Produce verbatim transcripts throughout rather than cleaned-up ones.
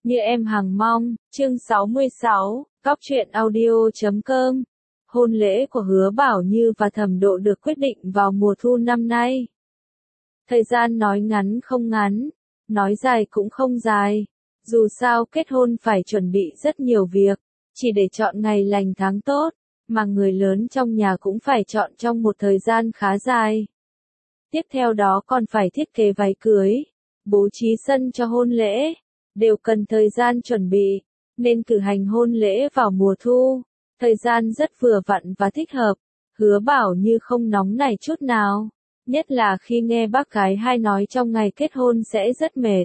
Như em hằng mong, chương sáu mươi sáu, Góc truyện audio chấm com. Hôn lễ của Hứa Bảo Như và Thẩm Độ được quyết định vào mùa thu năm nay. Thời gian nói ngắn không ngắn, nói dài cũng không dài. Dù sao kết hôn phải chuẩn bị rất nhiều việc, chỉ để chọn ngày lành tháng tốt, mà người lớn trong nhà cũng phải chọn trong một thời gian khá dài. Tiếp theo đó còn phải thiết kế váy cưới, bố trí sân cho hôn lễ, đều cần thời gian chuẩn bị, nên cử hành hôn lễ vào mùa thu, thời gian rất vừa vặn và thích hợp. Hứa Bảo Như không nóng nảy chút nào, nhất là khi nghe bác gái hai nói trong ngày kết hôn sẽ rất mệt.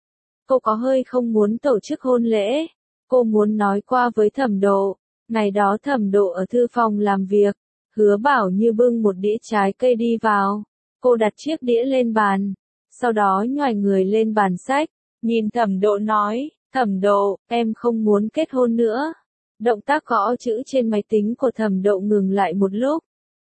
Cô có hơi không muốn tổ chức hôn lễ, cô muốn nói qua với Thẩm Độ. Ngày đó Thẩm Độ ở thư phòng làm việc, Hứa Bảo Như bưng một đĩa trái cây đi vào, cô đặt chiếc đĩa lên bàn, sau đó nhoài người lên bàn sách, nhìn Thẩm Độ nói, Thẩm Độ, em không muốn kết hôn nữa. Động tác gõ chữ trên máy tính của Thẩm Độ ngừng lại một lúc.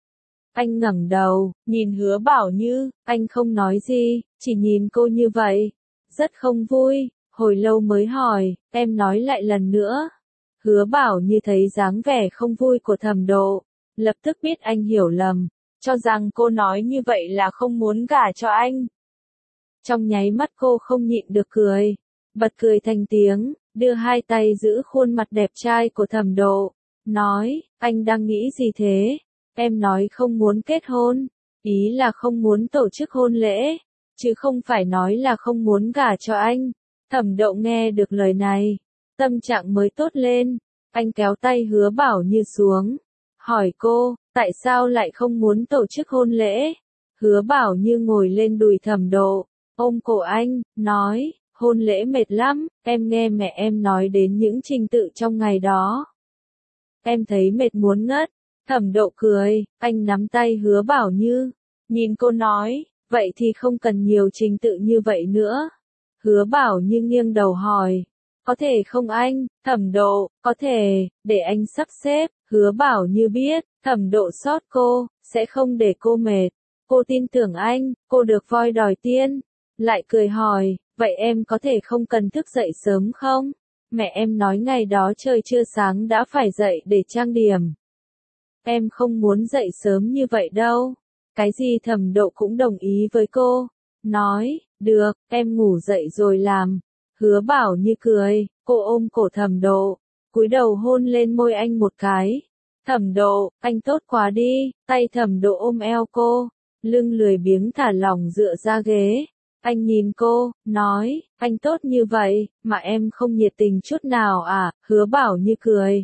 Anh ngẩng đầu, nhìn Hứa Bảo Như, anh không nói gì, chỉ nhìn cô như vậy. Rất không vui, hồi lâu mới hỏi, em nói lại lần nữa. Hứa Bảo Như thấy dáng vẻ không vui của Thẩm Độ, lập tức biết anh hiểu lầm, cho rằng cô nói như vậy là không muốn gả cho anh. Trong nháy mắt cô không nhịn được cười, bật cười thành tiếng, đưa hai tay giữ khuôn mặt đẹp trai của Thẩm Độ, nói, anh đang nghĩ gì thế? Em nói không muốn kết hôn, ý là không muốn tổ chức hôn lễ, chứ không phải nói là không muốn gả cho anh. Thẩm Độ nghe được lời này, tâm trạng mới tốt lên, anh kéo tay Hứa Bảo Như xuống, hỏi cô, tại sao lại không muốn tổ chức hôn lễ? Hứa Bảo Như ngồi lên đùi Thẩm Độ, ôm cổ anh, nói, hôn lễ mệt lắm, em nghe mẹ em nói đến những trình tự trong ngày đó. Em thấy mệt muốn ngất. Thẩm Độ cười, anh nắm tay Hứa Bảo Như, nhìn cô nói, vậy thì không cần nhiều trình tự như vậy nữa. Hứa Bảo Như nghiêng đầu hỏi, có thể không anh? Thẩm Độ, có thể, để anh sắp xếp. Hứa Bảo Như biết, Thẩm Độ sót cô, sẽ không để cô mệt. Cô tin tưởng anh, cô được voi đòi tiên. Lại cười hỏi, vậy em có thể không cần thức dậy sớm không? Mẹ em nói ngày đó trời chưa sáng đã phải dậy để trang điểm. Em không muốn dậy sớm như vậy đâu. Cái gì Thẩm Độ cũng đồng ý với cô. Nói, được, em ngủ dậy rồi làm. Hứa Bảo Như cười, cô ôm cổ Thẩm Độ, cúi đầu hôn lên môi anh một cái. Thẩm Độ, anh tốt quá đi. Tay Thẩm Độ ôm eo cô, lưng lười biếng thả lỏng dựa ra ghế. Anh nhìn cô, nói, anh tốt như vậy, mà em không nhiệt tình chút nào à? Hứa Bảo Như cười.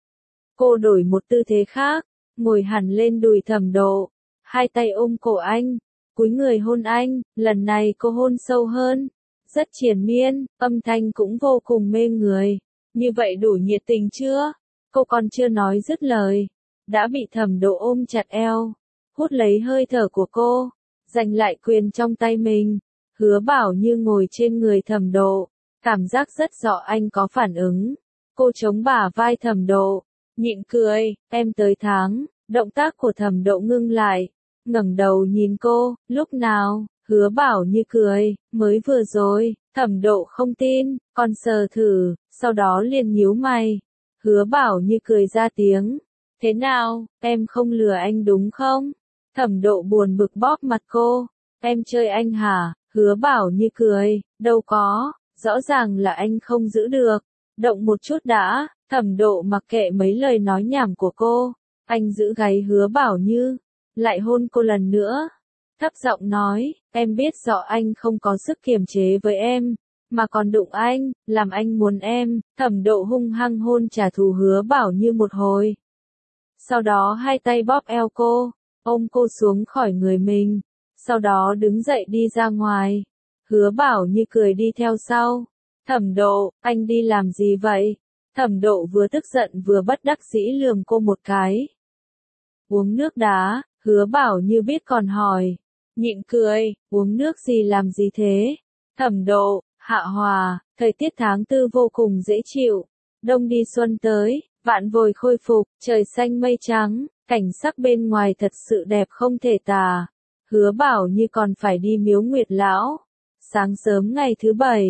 Cô đổi một tư thế khác, ngồi hẳn lên đùi Thẩm Độ, hai tay ôm cổ anh, cúi người hôn anh, lần này cô hôn sâu hơn, rất triền miên, âm thanh cũng vô cùng mê người. Như vậy đủ nhiệt tình chưa? Cô còn chưa nói dứt lời, đã bị Thẩm Độ ôm chặt eo, hút lấy hơi thở của cô, giành lại quyền trong tay mình. Hứa Bảo Như ngồi trên người Thẩm Độ, cảm giác rất rõ anh có phản ứng. Cô chống bả vai Thẩm Độ, nhịn cười, em tới tháng. Động tác của Thẩm Độ ngưng lại, ngẩng đầu nhìn cô, lúc nào? Hứa Bảo Như cười, mới vừa rồi. Thẩm Độ không tin, còn sờ thử, sau đó liền nhíu mày. Hứa Bảo Như cười ra tiếng, thế nào, em không lừa anh đúng không? Thẩm Độ buồn bực bóp mặt cô, em chơi anh hả? Hứa Bảo Như cười, đâu có, rõ ràng là anh không giữ được. Động một chút đã. Thẩm Độ mặc kệ mấy lời nói nhảm của cô, anh giữ gáy Hứa Bảo Như, lại hôn cô lần nữa. Thấp giọng nói, em biết rõ anh không có sức kiềm chế với em, mà còn đụng anh, làm anh muốn em. Thẩm Độ hung hăng hôn trả thù Hứa Bảo Như một hồi. Sau đó hai tay bóp eo cô, ôm cô xuống khỏi người mình, sau đó đứng dậy đi ra ngoài. Hứa Bảo Như cười đi theo sau. Thẩm Độ, anh đi làm gì vậy? Thẩm Độ vừa tức giận vừa bất đắc dĩ lườm cô một cái. Uống nước đá. Hứa Bảo Như biết còn hỏi, nhịn cười, uống nước gì làm gì thế? Thẩm Độ, hạ hòa, thời tiết tháng tư vô cùng dễ chịu, đông đi xuân tới, vạn vội khôi phục, trời xanh mây trắng, cảnh sắc bên ngoài thật sự đẹp không thể tả. Hứa Bảo Như còn phải đi miếu Nguyệt Lão. Sáng sớm ngày thứ bảy,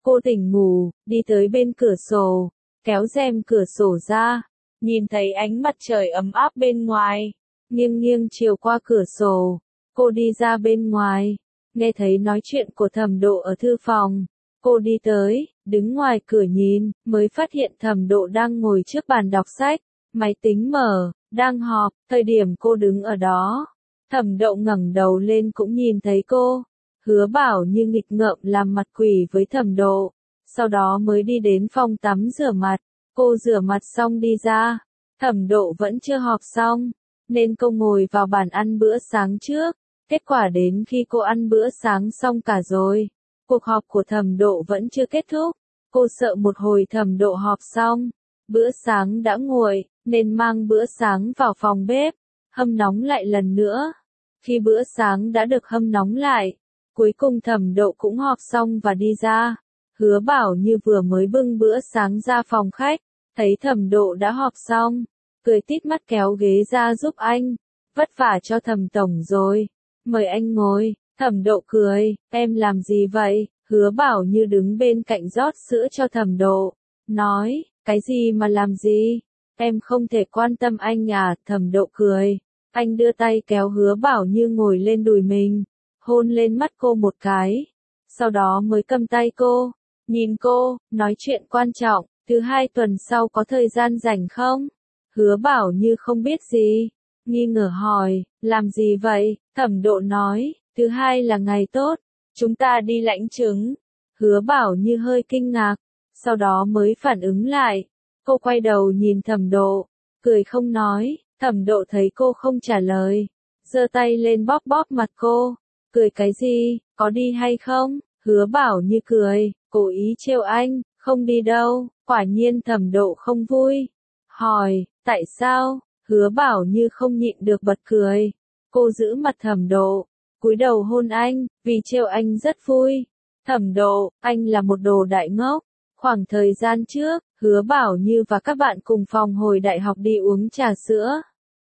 Cô tỉnh ngủ, đi tới bên cửa sổ, kéo rèm cửa sổ ra, nhìn thấy ánh mặt trời ấm áp bên ngoài, nghiêng nghiêng chiều qua cửa sổ, cô đi ra bên ngoài, nghe thấy nói chuyện của Thẩm Độ ở thư phòng, cô đi tới, đứng ngoài cửa nhìn, mới phát hiện Thẩm Độ đang ngồi trước bàn đọc sách, máy tính mở, đang họp, thời điểm cô đứng ở đó, Thẩm Độ ngẩng đầu lên cũng nhìn thấy cô. Hứa Bảo như nghịch ngợm làm mặt quỷ với Thẩm Độ, sau đó mới đi đến phòng tắm rửa mặt, cô rửa mặt xong đi ra, Thẩm Độ vẫn chưa họp xong, nên cô ngồi vào bàn ăn bữa sáng trước, kết quả đến khi cô ăn bữa sáng xong cả rồi, cuộc họp của Thẩm Độ vẫn chưa kết thúc, cô sợ một hồi Thẩm Độ họp xong, bữa sáng đã nguội, nên mang bữa sáng vào phòng bếp, hâm nóng lại lần nữa, khi bữa sáng đã được hâm nóng lại, cuối cùng Thẩm Độ cũng họp xong và đi ra. Hứa Bảo như vừa mới bưng bữa sáng ra phòng khách, thấy Thẩm Độ đã họp xong, cười tít mắt kéo ghế ra giúp anh, vất vả cho Thẩm tổng rồi, mời anh ngồi. Thẩm Độ cười, em làm gì vậy? Hứa Bảo như đứng bên cạnh rót sữa cho Thẩm Độ, nói, cái gì mà làm gì? Em không thể quan tâm anh à? Thẩm Độ cười, anh đưa tay kéo Hứa Bảo như ngồi lên đùi mình, hôn lên mắt cô một cái, sau đó mới cầm tay cô, nhìn cô, nói chuyện quan trọng, thứ hai tuần sau có thời gian rảnh không? Hứa Bảo như không biết gì, nghi ngờ hỏi, làm gì vậy? Thẩm Độ nói, thứ hai là ngày tốt, chúng ta đi lãnh chứng. Hứa Bảo như hơi kinh ngạc, sau đó mới phản ứng lại, cô quay đầu nhìn Thẩm Độ, cười không nói, Thẩm Độ thấy cô không trả lời, giơ tay lên bóp bóp mặt cô. Cười cái gì, có đi hay không? Hứa Bảo như cười, cố ý trêu anh, không đi đâu, quả nhiên Thẩm Độ không vui. Hỏi, tại sao? Hứa Bảo như không nhịn được bật cười. Cô giữ mặt Thẩm Độ, cúi đầu hôn anh, vì trêu anh rất vui. Thẩm Độ, anh là một đồ đại ngốc. Khoảng thời gian trước, Hứa Bảo như và các bạn cùng phòng hồi đại học đi uống trà sữa.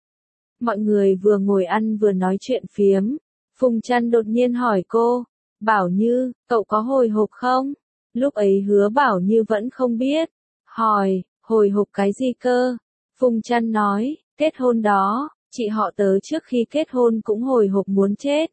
Mọi người vừa ngồi ăn vừa nói chuyện phiếm. Phùng Trăn đột nhiên hỏi cô, Bảo Như, cậu có hồi hộp không? Lúc ấy Hứa Bảo Như vẫn không biết. Hỏi, hồi hộp cái gì cơ? Phùng Trăn nói, kết hôn đó, chị họ tớ trước khi kết hôn cũng hồi hộp muốn chết.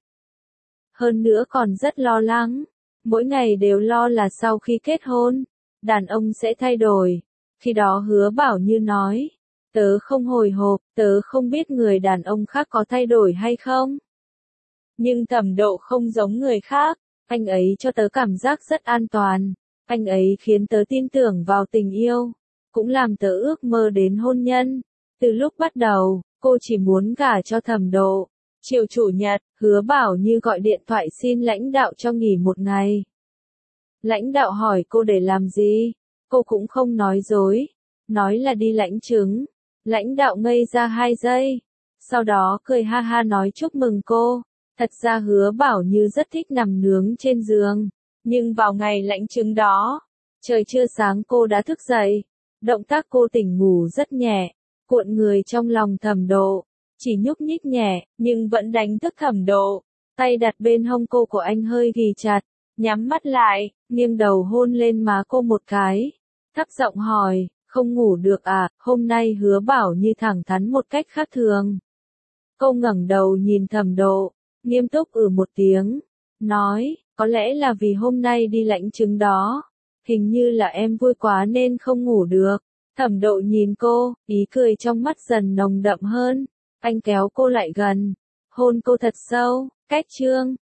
Hơn nữa còn rất lo lắng, mỗi ngày đều lo là sau khi kết hôn, đàn ông sẽ thay đổi. Khi đó Hứa Bảo Như nói, tớ không hồi hộp, tớ không biết người đàn ông khác có thay đổi hay không. Nhưng Thẩm Độ không giống người khác, anh ấy cho tớ cảm giác rất an toàn, anh ấy khiến tớ tin tưởng vào tình yêu, cũng làm tớ ước mơ đến hôn nhân. Từ lúc bắt đầu, cô chỉ muốn gả cho Thẩm Độ. Chiều chủ nhật, Hứa Bảo Như gọi điện thoại xin lãnh đạo cho nghỉ một ngày. Lãnh đạo hỏi cô để làm gì, cô cũng không nói dối, nói là đi lãnh chứng. Lãnh đạo ngây ra hai giây, sau đó cười ha ha nói chúc mừng cô. Thật ra Hứa Bảo Như rất thích nằm nướng trên giường, nhưng vào ngày lãnh chứng đó, trời chưa sáng cô đã thức dậy. Động tác cô tỉnh ngủ rất nhẹ, cuộn người trong lòng Thẩm Độ, chỉ nhúc nhích nhẹ, nhưng vẫn đánh thức Thẩm Độ. Tay đặt bên hông cô của anh hơi ghì chặt, nhắm mắt lại, nghiêng đầu hôn lên má cô một cái. Thấp giọng hỏi, không ngủ được à? Hôm nay Hứa Bảo Như thẳng thắn một cách khác thường. Cô ngẩng đầu nhìn Thẩm Độ, nghiêm túc ừ một tiếng, nói, có lẽ là vì hôm nay đi lãnh chứng đó, hình như là em vui quá nên không ngủ được. Thẩm Độ nhìn cô, ý cười trong mắt dần nồng đậm hơn, anh kéo cô lại gần, hôn cô thật sâu, cách chương.